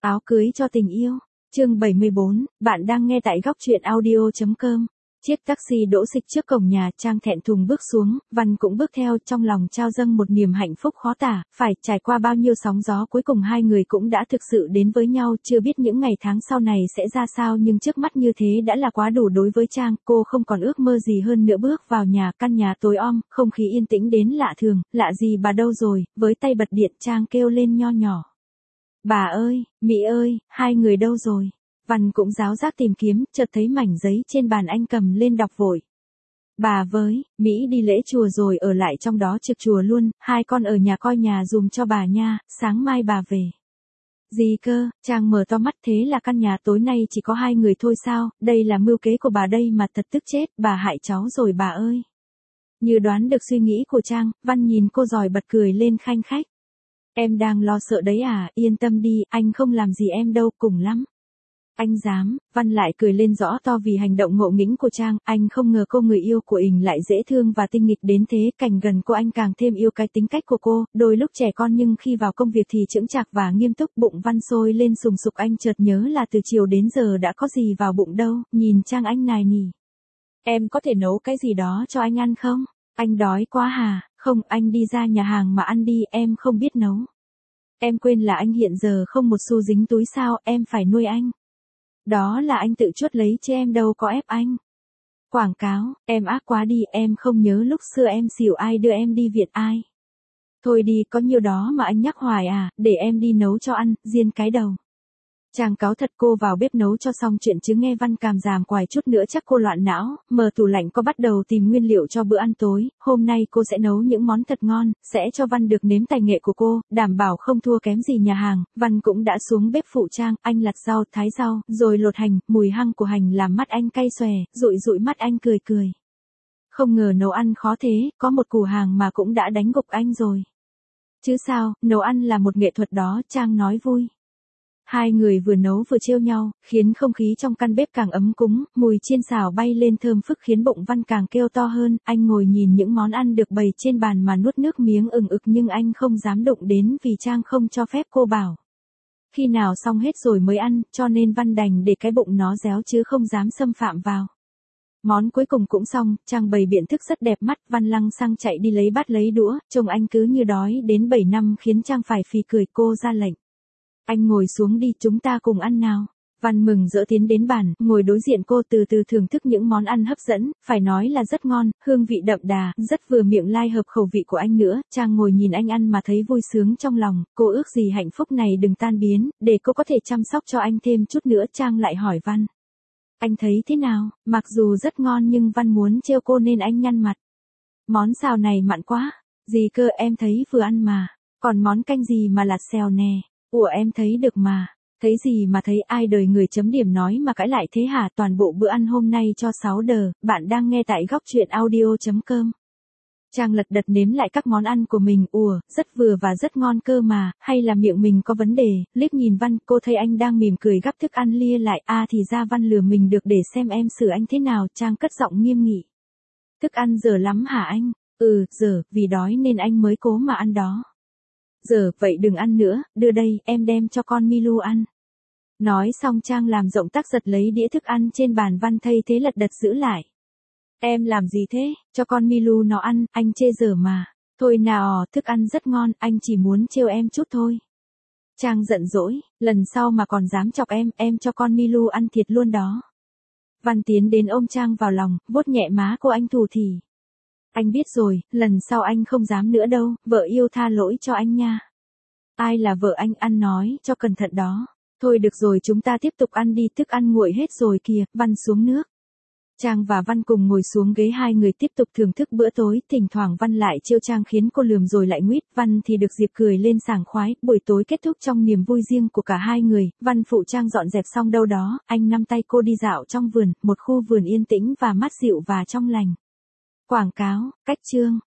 Áo cưới cho tình yêu. Chương 74, bạn đang nghe tại góc truyện audio.com. Chiếc taxi đỗ xịch trước cổng nhà, Trang thẹn thùng bước xuống, Văn cũng bước theo, trong lòng trao dâng một niềm hạnh phúc khó tả, phải trải qua bao nhiêu sóng gió cuối cùng hai người cũng đã thực sự đến với nhau, chưa biết những ngày tháng sau này sẽ ra sao nhưng trước mắt như thế đã là quá đủ đối với Trang, cô không còn ước mơ gì hơn nữa bước vào nhà, căn nhà tối om, không khí yên tĩnh đến lạ thường, lạ gì bà đâu rồi, với tay bật điện Trang kêu lên nho nhỏ. Bà ơi, Mỹ ơi, hai người đâu rồi? Văn cũng ráo rác tìm kiếm, chợt thấy mảnh giấy trên bàn anh cầm lên đọc vội. Bà với, Mỹ đi lễ chùa rồi ở lại trong đó trực chùa luôn, hai con ở nhà coi nhà dùm cho bà nha, sáng mai bà về. Gì cơ, Trang mở to mắt thế là căn nhà tối nay chỉ có hai người thôi sao, đây là mưu kế của bà đây mà thật tức chết, bà hại cháu rồi bà ơi. Như đoán được suy nghĩ của Trang, Văn nhìn cô rồi bật cười lên khanh khách. Em đang lo sợ đấy à, yên tâm đi, anh không làm gì em đâu, cùng lắm. Anh dám, Văn lại cười lên rõ to vì hành động ngộ nghĩnh của Trang, anh không ngờ cô người yêu của mình lại dễ thương và tinh nghịch đến thế, cảnh gần cô anh càng thêm yêu cái tính cách của cô, đôi lúc trẻ con nhưng khi vào công việc thì chững chạc và nghiêm túc, bụng Văn sôi lên sùng sục anh chợt nhớ là từ chiều đến giờ đã có gì vào bụng đâu, nhìn Trang anh nài nỉ. Em có thể nấu cái gì đó cho anh ăn không? Anh đói quá hà, không anh đi ra nhà hàng mà ăn đi, em không biết nấu. Em quên là anh hiện giờ không một xu dính túi sao, em phải nuôi anh. Đó là anh tự chuất lấy chứ em đâu có ép anh. Quảng cáo, em ác quá đi, em không nhớ lúc xưa em xỉu ai đưa em đi viện ai. Thôi đi, có nhiều đó mà anh nhắc hoài à, để em đi nấu cho ăn, diên cái đầu. Trang cáu thật cô vào bếp nấu cho xong chuyện chứ nghe Văn càm giảm quài chút nữa chắc cô loạn não, mở tủ lạnh có bắt đầu tìm nguyên liệu cho bữa ăn tối, hôm nay cô sẽ nấu những món thật ngon, sẽ cho Văn được nếm tài nghệ của cô, đảm bảo không thua kém gì nhà hàng, Văn cũng đã xuống bếp phụ Trang, anh lặt rau, thái rau, rồi lột hành, mùi hăng của hành làm mắt anh cay xòe, dụi dụi mắt anh cười cười. Không ngờ nấu ăn khó thế, có một củ hàng mà cũng đã đánh gục anh rồi. Chứ sao, nấu ăn là một nghệ thuật đó, Trang nói vui. Hai người vừa nấu vừa trêu nhau, khiến không khí trong căn bếp càng ấm cúng, mùi chiên xào bay lên thơm phức khiến bụng Văn càng kêu to hơn, anh ngồi nhìn những món ăn được bày trên bàn mà nuốt nước miếng ừng ực nhưng anh không dám đụng đến vì Trang không cho phép cô bảo. Khi nào xong hết rồi mới ăn, cho nên Văn đành để cái bụng nó réo chứ không dám xâm phạm vào. Món cuối cùng cũng xong, Trang bày biện thức rất đẹp mắt, Văn lăng xăng chạy đi lấy bát lấy đũa, trông anh cứ như đói đến 7 năm khiến Trang phải phì cười, cô ra lệnh. Anh ngồi xuống đi, chúng ta cùng ăn nào. Văn mừng rỡ tiến đến bàn, ngồi đối diện cô từ từ thưởng thức những món ăn hấp dẫn, phải nói là rất ngon, hương vị đậm đà, rất vừa miệng lai hợp khẩu vị của anh nữa. Trang ngồi nhìn anh ăn mà thấy vui sướng trong lòng, cô ước gì hạnh phúc này đừng tan biến, để cô có thể chăm sóc cho anh thêm chút nữa. Trang lại hỏi Văn. Anh thấy thế nào, mặc dù rất ngon nhưng Văn muốn trêu cô nên anh nhăn mặt. Món xào này mặn quá, gì cơ em thấy vừa ăn mà, còn món canh gì mà lạt xèo nè. Ủa em thấy được mà, thấy gì mà thấy ai đời người chấm điểm nói mà cãi lại thế hả, toàn bộ bữa ăn hôm nay cho 6 đờ, bạn đang nghe tại góc truyện audio.com. Trang lật đật nếm lại các món ăn của mình, rất vừa và rất ngon cơ mà, hay là miệng mình có vấn đề, liếc nhìn Văn, cô thấy anh đang mỉm cười gắp thức ăn lia lại, thì ra Văn lừa mình được để xem em xử anh thế nào, Trang cất giọng nghiêm nghị. Thức ăn dở lắm hả anh? Dở, vì đói nên anh mới cố mà ăn đó. Giờ, vậy đừng ăn nữa, đưa đây, em đem cho con Milu ăn. Nói xong Trang làm động tác giật lấy đĩa thức ăn trên bàn, Văn thay thế lật đật giữ lại. Em làm gì thế, cho con Milu nó ăn, anh chê dở mà. Thôi nào, thức ăn rất ngon, anh chỉ muốn trêu em chút thôi. Trang giận dỗi, lần sau mà còn dám chọc em cho con Milu ăn thiệt luôn đó. Văn tiến đến ôm Trang vào lòng, vuốt nhẹ má cô anh thủ thỉ. Anh biết rồi, lần sau anh không dám nữa đâu, vợ yêu tha lỗi cho anh nha. Ai là vợ anh, ăn nói cho cẩn thận đó. Thôi được rồi, chúng ta tiếp tục ăn đi, thức ăn nguội hết rồi kìa. Văn xuống nước. Trang và Văn cùng ngồi xuống ghế, hai người tiếp tục thưởng thức bữa tối, thỉnh thoảng Văn lại trêu Trang khiến cô lườm rồi lại nguýt, Văn thì được dịp cười lên sảng khoái, buổi tối kết thúc trong niềm vui riêng của cả hai người, Văn phụ Trang dọn dẹp xong đâu đó, anh nắm tay cô đi dạo trong vườn, một khu vườn yên tĩnh và mát dịu và trong lành. Quảng cáo, cách chương.